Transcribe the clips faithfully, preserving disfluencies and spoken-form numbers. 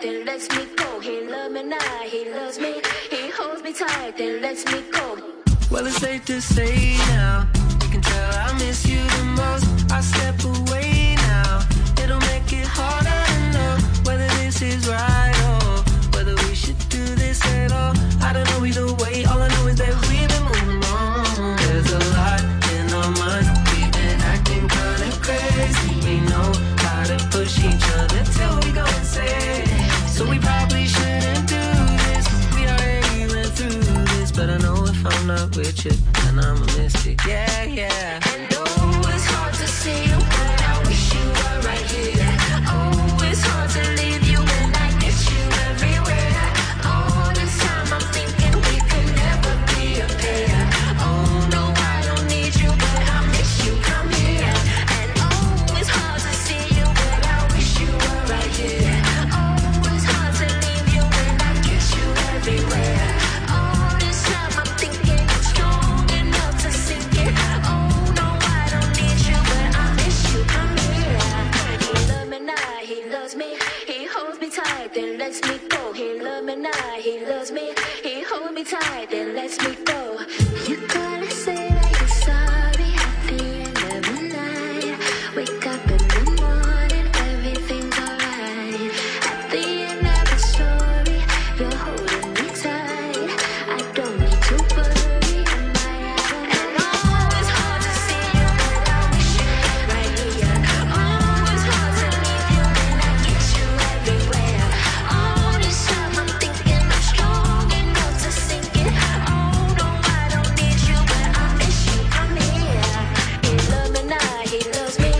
then lets me go. He loves me now, he loves me. He holds me tight, then lets me go. Well, it's safe to say now, you can tell I miss you the most. I step away now, it'll make it harder to know whether this is right or whether we should do this at all. I don't know either way, all I know is that we've been moving on. There's a lot in our minds, we've been acting kinda crazy. We know how to push each other till we go insane. So we probably shouldn't do this, we already went through this. But I know if I'm not with you, then I'ma miss it, yeah, yeah. And oh, it's hard to see you, but I wish you were right here. Oh, it's hard to leave you when I miss you everywhere. All this time I'm thinking we could never be a pair. Oh no, I don't need you, but I miss you, come here. And oh, it's hard to see you, but I wish you were right here. Oh, it's hard to leave you when I kiss you everywhere. All this time I'm thinking I'm strong enough to sink it. Oh no, I don't need you, but I miss you, come here. He loves me now, he loves me. He holds me tight, then lets me go. He loves me now, he loves me. He holds me tight, then lets me go. You gotta say that you're sorry at the end of the night. Wake up in the morning, everything's alright. At the end of the story, you're holding me tight. I don't need to worry, am I out? And oh, it's hard to see you, but I wish you were right here. Oh, it's hard to leave you when I kiss you everywhere. All this time I'm thinking I'm strong enough to sink it. Oh no, I don't need you, but I miss you, come here. He loves me now, he loves me.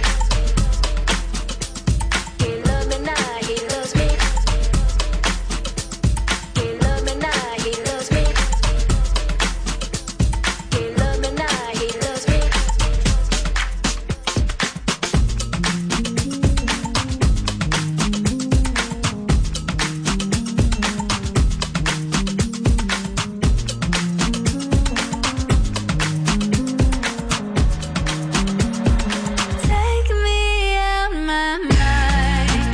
He loves me now, he loves me. He loves me now, he loves me. He loves me now, he loves me. Take me out my mind.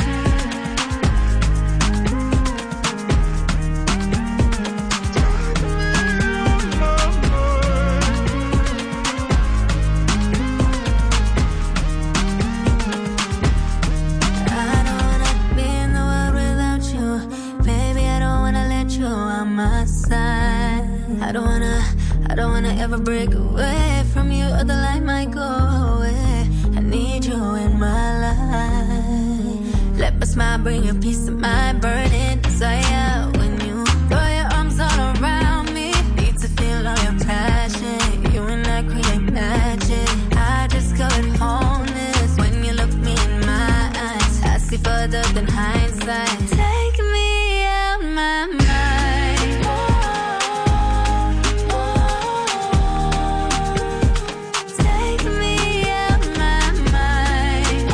I don't wanna be in the world without you. Baby, I don't wanna let you on my side. I don't wanna, I don't wanna ever break away from you, or the light might go away. I need you in my life. Let my smile bring you peace of mind, burning desire. When you throw your arms all around me, need to feel all your passion. You and I create magic. I discovered wholeness when you look me in my eyes. I see further than hindsight. Take me out my mind. Take me out my mind.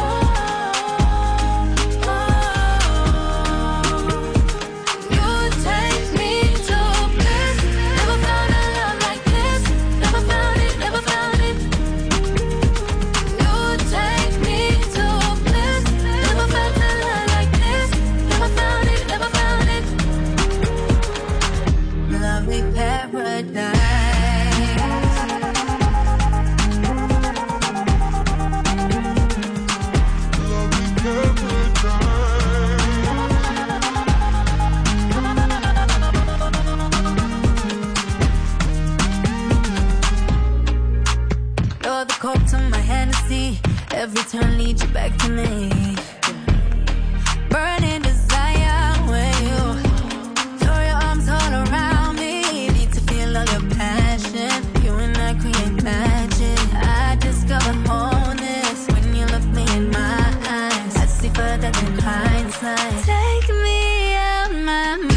You take me to bliss. Never found a love like this. Never found it, never found it. You take me to bliss. Never felt a love like this. Never found it, never found it. Lovely paradise. You're the coke to my Hennessy. Every turn leads you back to me. Burning desire when you throw your arms all around me. Need to feel all your passion. You and I create magic. I discover wholeness when you look me in my eyes. I see further than hindsight. Take me out my mind.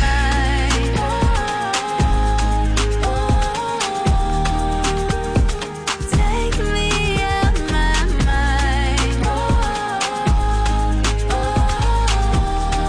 Take me out my mind.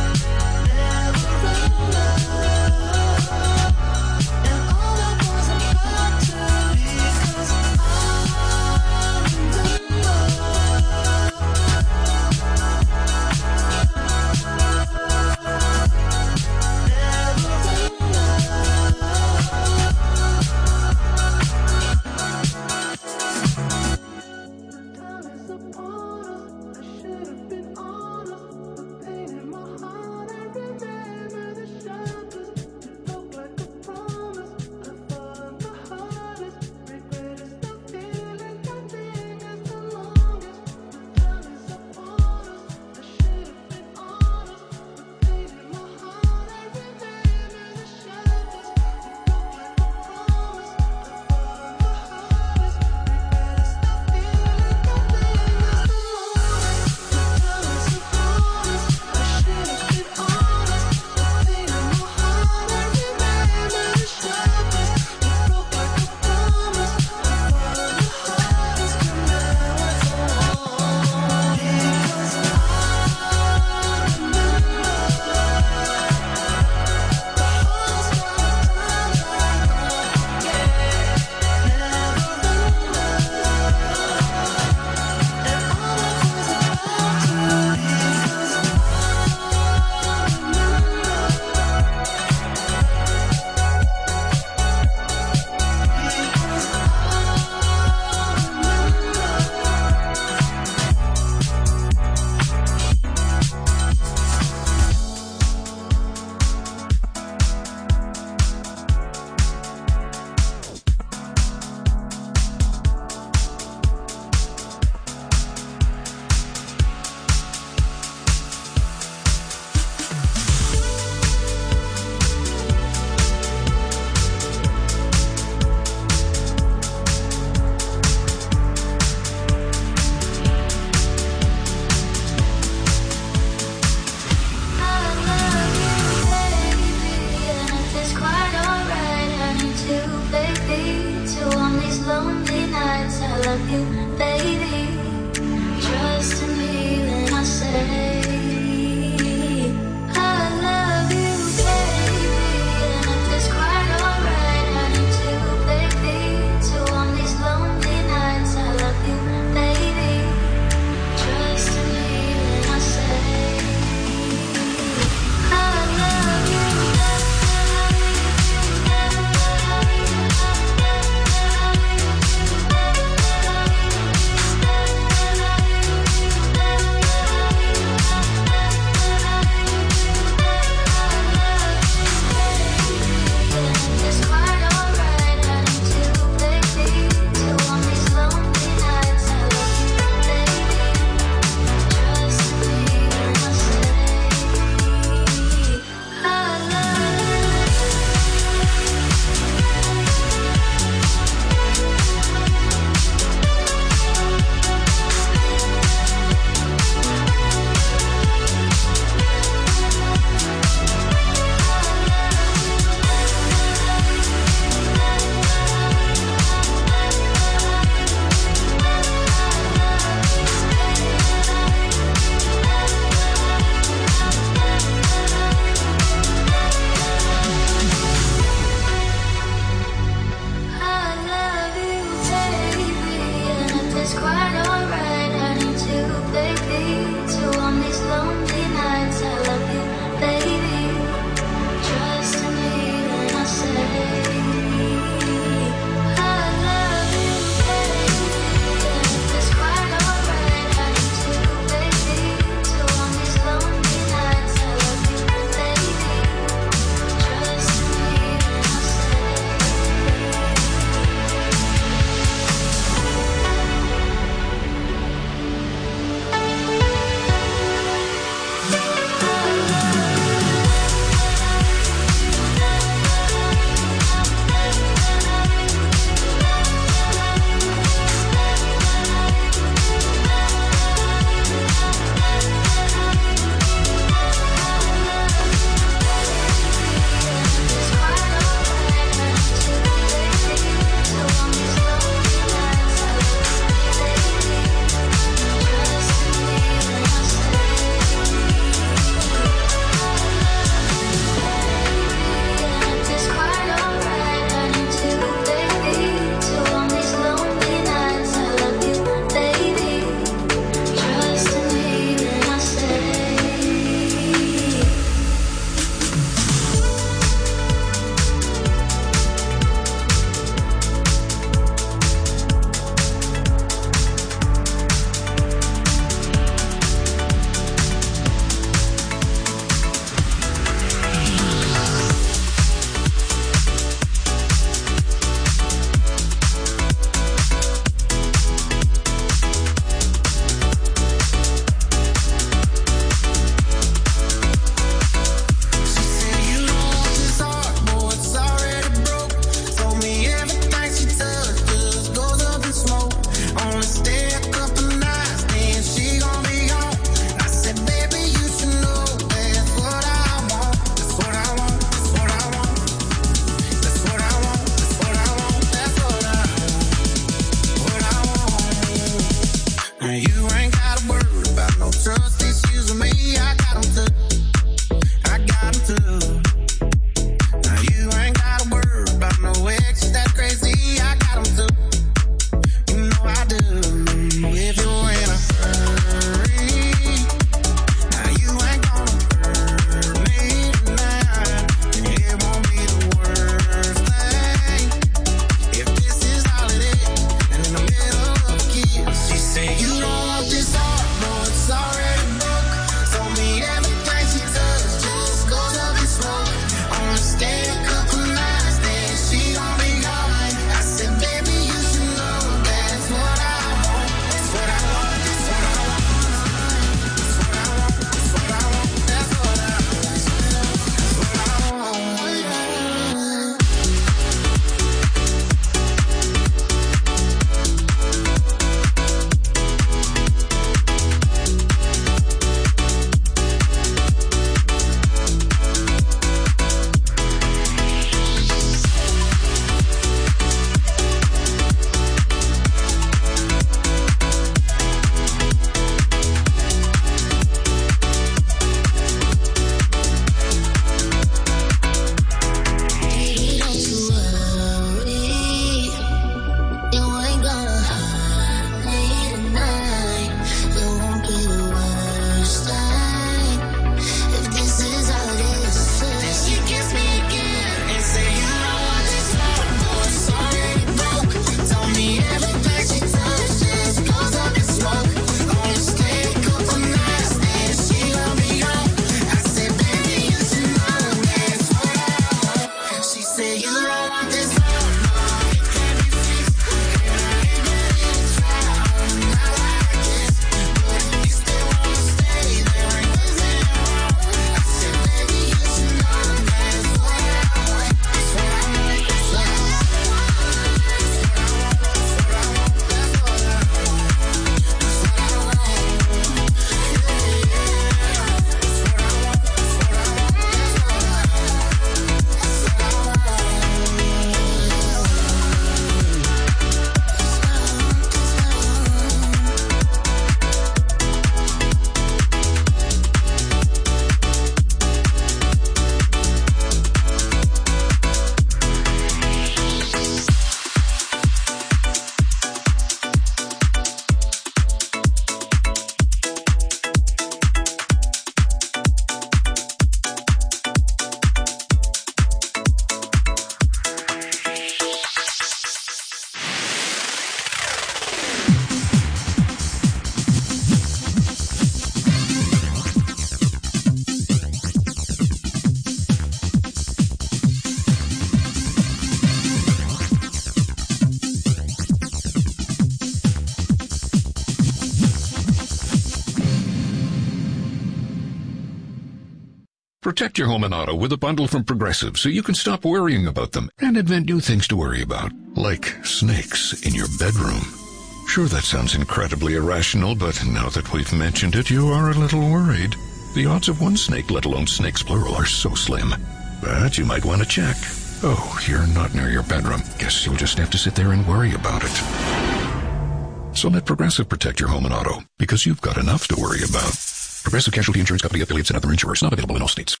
Protect your home and auto with a bundle from Progressive so you can stop worrying about them and invent new things to worry about, like snakes in your bedroom. Sure, that sounds incredibly irrational, but now that we've mentioned it, you are a little worried. The odds of one snake, let alone snakes plural, are so slim. But you might want to check. Oh, you're not near your bedroom. Guess you'll just have to sit there and worry about it. So let Progressive protect your home and auto, because you've got enough to worry about. Progressive Casualty Insurance Company, affiliates, and other insurers. Not available in all states.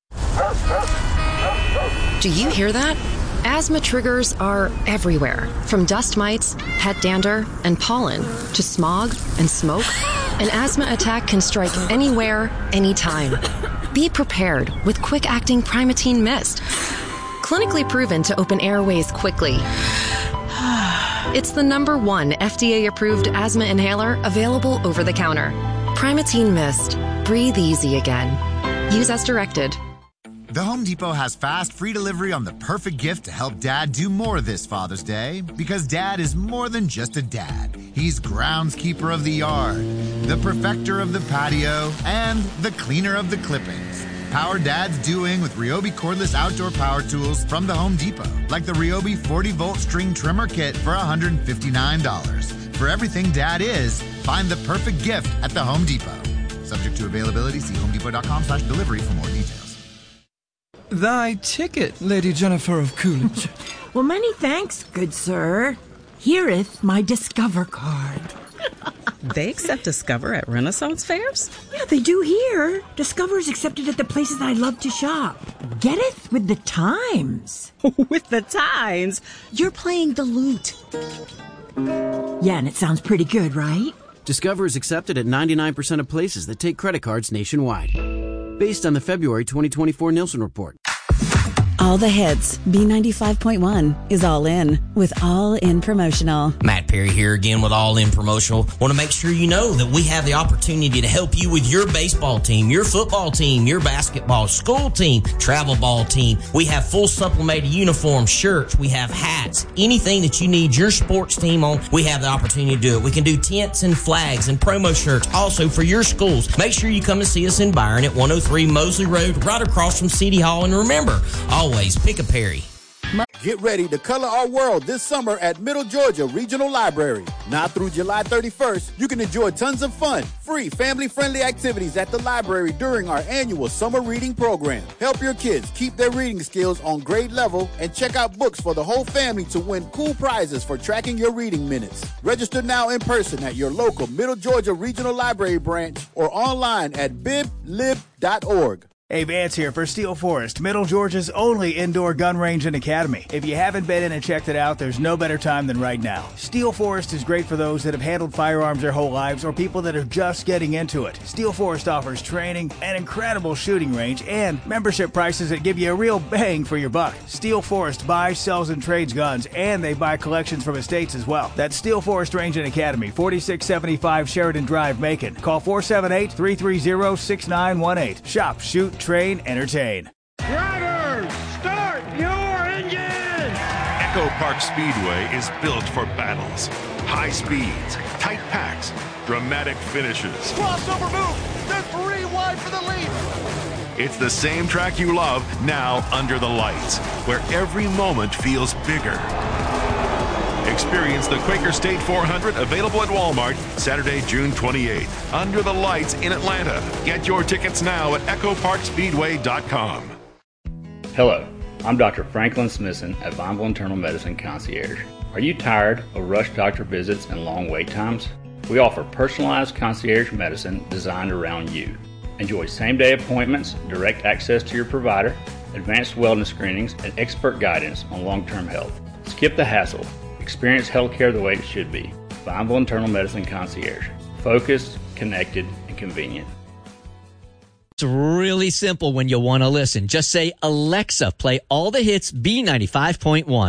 Do you hear that? Asthma triggers are everywhere, from dust mites, pet dander, and pollen, to smog and smoke. An asthma attack can strike anywhere, anytime. Be prepared with quick-acting Primatene Mist. Clinically proven to open airways quickly. It's the number one F D A-approved asthma inhaler available over the counter. Primatene Mist. Breathe easy again. Use as directed. The Home Depot has fast, free delivery on the perfect gift to help Dad do more this Father's Day. Because Dad is more than just a dad. He's groundskeeper of the yard, the perfecter of the patio, and the cleaner of the clippings. Power Dad's doing with Ryobi cordless outdoor power tools from the Home Depot. Like the Ryobi forty volt string trimmer kit for one hundred fifty-nine dollars. For everything Dad is, find the perfect gift at the Home Depot. Subject to availability, see homedepot.com slash delivery for more details. Thy ticket, Lady Jennifer of Coolidge. Well, many thanks, good sir. Hereeth my Discover card. They accept Discover at Renaissance fairs? Yeah, they do here. Discover is accepted at the places I love to shop. Getteth with the times. With the times? You're playing the lute. Yeah, and it sounds pretty good, right? Discover is accepted at ninety-nine percent of places that take credit cards nationwide. Based on the February twenty twenty-four Nielsen report. All the hits. B ninety-five point one is All In with All In Promotional. Matt Perry here again with All In Promotional. Want to make sure you know that we have the opportunity to help you with your baseball team, your football team, your basketball, school team, travel ball team. We have full supplemented uniforms, shirts, we have hats, anything that you need your sports team on, we have the opportunity to do it. We can do tents and flags and promo shirts also for your schools. Make sure you come and see us in Byron at one oh three Mosley Road, right across from City Hall. And remember, always pick a Perry. Get ready to color our world this summer at Middle Georgia Regional Library. Now through July thirty-first, you can enjoy tons of fun, free, family-friendly activities at the library during our annual summer reading program. Help your kids keep their reading skills on grade level and check out books for the whole family to win cool prizes for tracking your reading minutes. Register now in person at your local Middle Georgia Regional Library branch or online at bib lib dot org. Hey, Vance here for Steel Forest, Middle Georgia's only indoor gun range and academy. If you haven't been in and checked it out, there's no better time than right now. Steel Forest is great for those that have handled firearms their whole lives or people that are just getting into it. Steel Forest offers training, an incredible shooting range, and membership prices that give you a real bang for your buck. Steel Forest buys, sells, and trades guns, and they buy collections from estates as well. That's Steel Forest Range and Academy, forty-six seventy-five Sheridan Drive, Macon. Call four seven eight, three three zero, six nine one eight. Shop, shoot, train, entertain. Drivers, start your engine! Echo Park Speedway is built for battles. High speeds, tight packs, dramatic finishes. Crossover move! They're three wide for the lead! It's the same track you love, now under the lights, where every moment feels bigger. Experience the Quaker State four hundred, available at Walmart Saturday, June twenty-eighth. Under the lights in Atlanta. Get your tickets now at echo park speedway dot com. Hello, I'm Doctor Franklin Smithson at Vineville Internal Medicine Concierge. Are you tired of rush doctor visits and long wait times? We offer personalized concierge medicine designed around you. Enjoy same-day appointments, direct access to your provider, advanced wellness screenings, and expert guidance on long-term health. Skip the hassle. Experience healthcare the way it should be. Vineville Internal Medicine Concierge. Focused, connected, and convenient. It's really simple when you want to listen. Just say, Alexa, play all the hits B ninety-five point one.